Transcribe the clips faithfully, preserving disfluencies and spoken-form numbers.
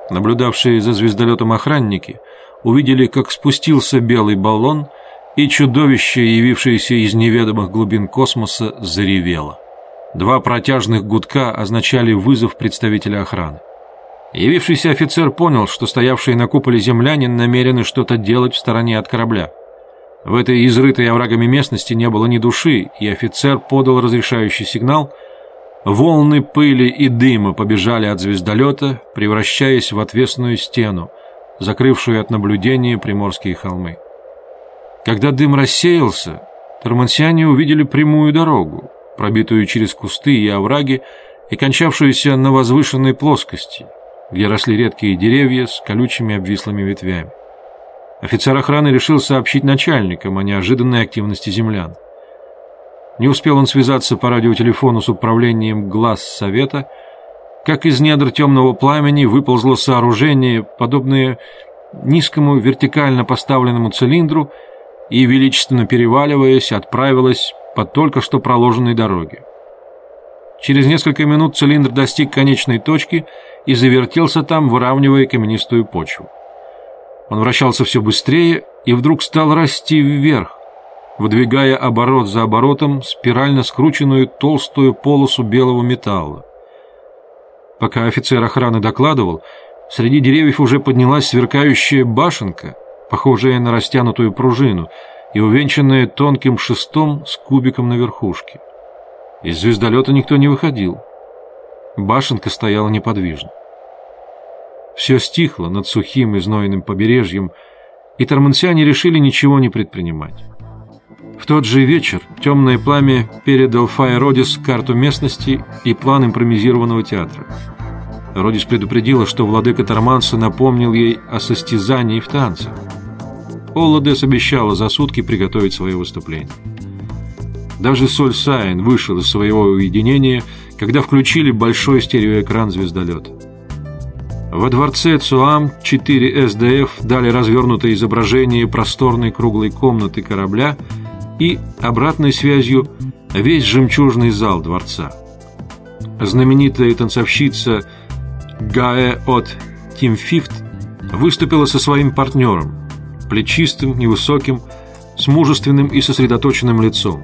Наблюдавшие за звездолетом охранники увидели, как спустился белый баллон, и чудовище, явившееся из неведомых глубин космоса, заревело. Два протяжных гудка означали вызов представителя охраны. Явившийся офицер понял, что стоявшие на куполе земляне намерены что-то делать в стороне от корабля. В этой изрытой оврагами местности не было ни души, и офицер подал разрешающий сигнал. Волны пыли и дыма побежали от звездолета, превращаясь в отвесную стену, закрывшую от наблюдения приморские холмы. Когда дым рассеялся, тормансиане увидели прямую дорогу, пробитую через кусты и овраги и кончавшуюся на возвышенной плоскости, где росли редкие деревья с колючими обвислыми ветвями. Офицер охраны решил сообщить начальникам о неожиданной активности землян. Не успел он связаться по радиотелефону с управлением глаз совета, как из недр темного пламени выползло сооружение, подобное низкому вертикально поставленному цилиндру, и, величественно переваливаясь, отправилось по только что проложенной дороге. Через несколько минут цилиндр достиг конечной точки и завертелся там, выравнивая каменистую почву. Он вращался все быстрее и вдруг стал расти вверх, выдвигая оборот за оборотом спирально скрученную толстую полосу белого металла. Пока офицер охраны докладывал, среди деревьев уже поднялась сверкающая башенка, похожая на растянутую пружину и увенчанная тонким шестом с кубиком на верхушке. Из звездолета никто не выходил. Башенка стояла неподвижно. Все стихло над сухим и знойным побережьем, и тормансиане решили ничего не предпринимать. В тот же вечер темное пламя передал Фае Родис карту местности и план импровизированного театра. Родис предупредила, что владыка Торманса напомнил ей о состязании в танце. Олладес обещала за сутки приготовить свое выступление. Даже Соль Сайн вышел из своего уединения, когда включили большой стереоэкран звездолета. Во дворце Цуам четыре эс дэ эф дали развернутое изображение просторной круглой комнаты корабля и обратной связью весь жемчужный зал дворца. Знаменитая танцовщица Гаэ от Тим Фифт выступила со своим партнером, плечистым, невысоким, с мужественным и сосредоточенным лицом.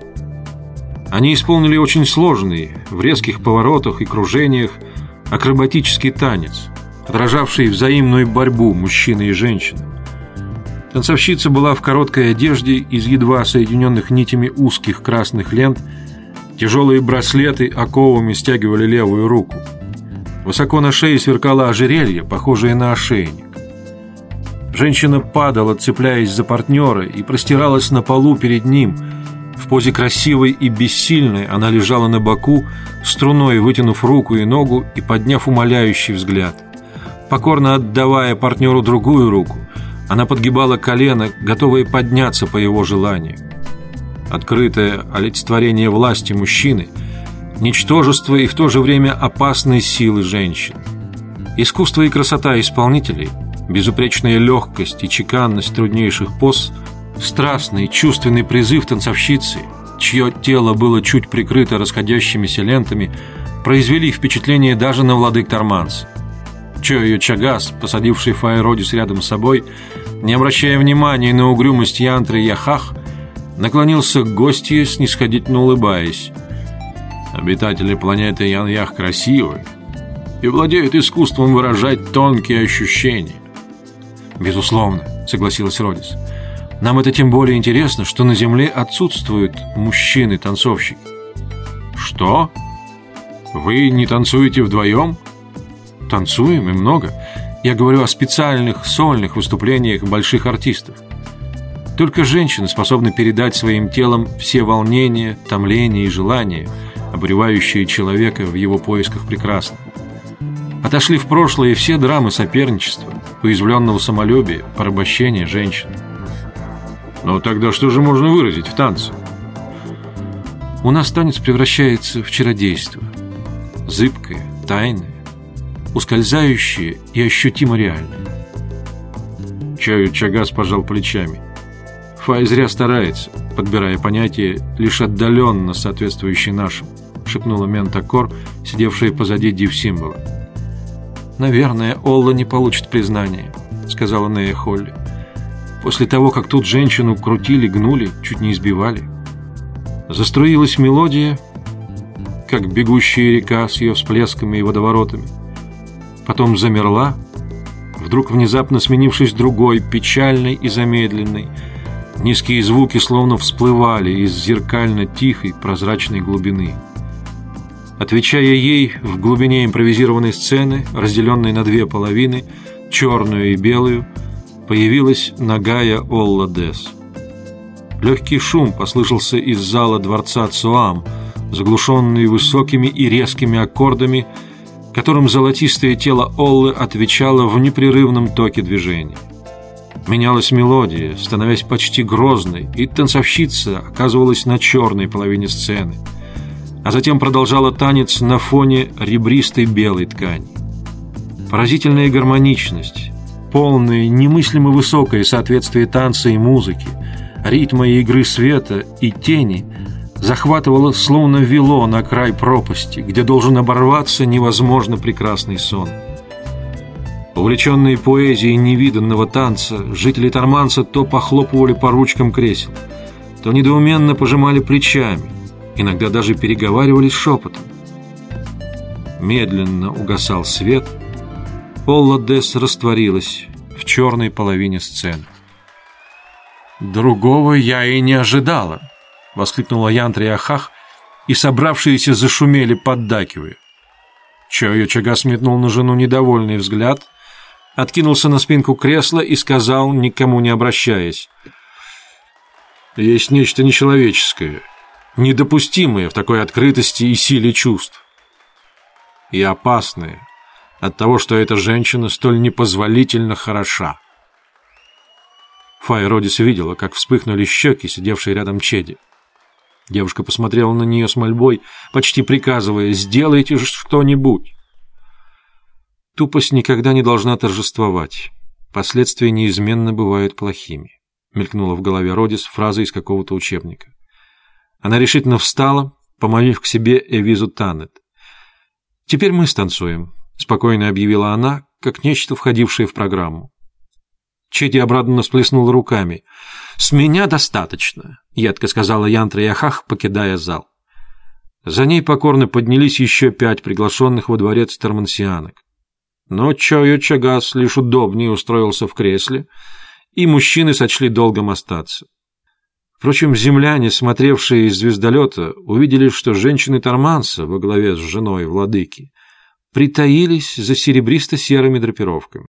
Они исполнили очень сложный, в резких поворотах и кружениях, акробатический танец, отражавший взаимную борьбу мужчины и женщины. Танцовщица была в короткой одежде из едва соединенных нитями узких красных лент, тяжелые браслеты оковами стягивали левую руку. Высоко на шее сверкало ожерелье, похожее на ошейник. Женщина падала, цепляясь за партнера, и простиралась на полу перед ним. В позе красивой и бессильной она лежала на боку, струной вытянув руку и ногу и подняв умоляющий взгляд. Покорно отдавая партнеру другую руку, она подгибала колено, готовая подняться по его желанию. Открытое олицетворение власти мужчины, ничтожество и в то же время опасной силы женщин. Искусство и красота исполнителей, безупречная легкость и чеканность труднейших поз, страстный чувственный призыв танцовщицы, чье тело было чуть прикрыто расходящимися лентами, произвели впечатление даже на владык Торманса. Чойо Чагас, посадивший Фае Родис рядом с собой, не обращая внимания на угрюмость Янтры Яхах, наклонился к гостье, снисходительно улыбаясь. Обитатели планеты Ян-Ях красивы и владеют искусством выражать тонкие ощущения. Безусловно, согласилась Родис. Нам это тем более интересно, что на Земле отсутствуют мужчины-танцовщики. Что? Вы не танцуете вдвоем? Танцуем, и много. Я говорю о специальных сольных выступлениях больших артистов. Только женщины способны передать своим телом все волнения, томления и желания, обуревающие человека в его поисках прекрасного. Отошли в прошлое все драмы соперничества, уязвленного самолюбия, порабощения женщин. Но тогда что же можно выразить в танце? У нас танец превращается в чародейство. Зыбкое, тайное, ускользающее и ощутимо реальное. Чойо Чагас пожал плечами. Фай зря старается, подбирая понятия, лишь отдаленно соответствующие нашим, шепнула Ментакор, сидевшая позади див-символа. «Наверное, Олла не получит признания», — сказала Нея Холли. «После того, как тут женщину крутили, гнули, чуть не избивали». Заструилась мелодия, как бегущая река с ее всплесками и водоворотами. Потом замерла, вдруг внезапно сменившись другой, печальной и замедленной. Низкие звуки словно всплывали из зеркально-тихой прозрачной глубины. Отвечая ей, в глубине импровизированной сцены, разделенной на две половины, черную и белую, появилась нагая Олла Дес. Легкий шум послышался из зала дворца Цуам, заглушенный высокими и резкими аккордами, которым золотистое тело Оллы отвечало в непрерывном токе движения. Менялась мелодия, становясь почти грозной, и танцовщица оказывалась на черной половине сцены, а затем продолжала танец на фоне ребристой белой ткани. Поразительная гармоничность, полное, немыслимо высокое соответствие танца и музыки, ритма и игры света и тени захватывало, словно вело на край пропасти, где должен оборваться невозможно прекрасный сон. Увлеченные поэзией невиданного танца, жители Торманса то похлопывали по ручкам кресел, то недоуменно пожимали плечами, иногда даже переговаривались шепотом. Медленно угасал свет, Олла Дес растворилась в черной половине сцены. «Другого я и не ожидала!» — воскликнула Янтри-Ахах, и собравшиеся зашумели, поддакивая. Чойо-Чагас сметнул на жену недовольный взгляд, откинулся на спинку кресла и сказал, никому не обращаясь: «Есть нечто нечеловеческое, недопустимое в такой открытости и силе чувств, и опасное от того, что эта женщина столь непозволительно хороша». Фая Родис видела, как вспыхнули щеки, сидевшие рядом Чеди. Девушка посмотрела на нее с мольбой, почти приказывая: «Сделайте же что-нибудь». «Тупость никогда не должна торжествовать. Последствия неизменно бывают плохими», — мелькнула в голове Родис фраза из какого-то учебника. Она решительно встала, поманив к себе Эвизу Танет. «Теперь мы станцуем», — спокойно объявила она, как нечто, входившее в программу. Чеди обрадованно всплеснула руками. «С меня достаточно», — едко сказала Янтри-Ахах, покидая зал. За ней покорно поднялись еще пять приглашенных во дворец тормансианок. Но Чойо-Чагас лишь удобнее устроился в кресле, и мужчины сочли долгом остаться. Впрочем, земляне, смотревшие из звездолета, увидели, что женщины Торманса во главе с женой владыки притаились за серебристо-серыми драпировками.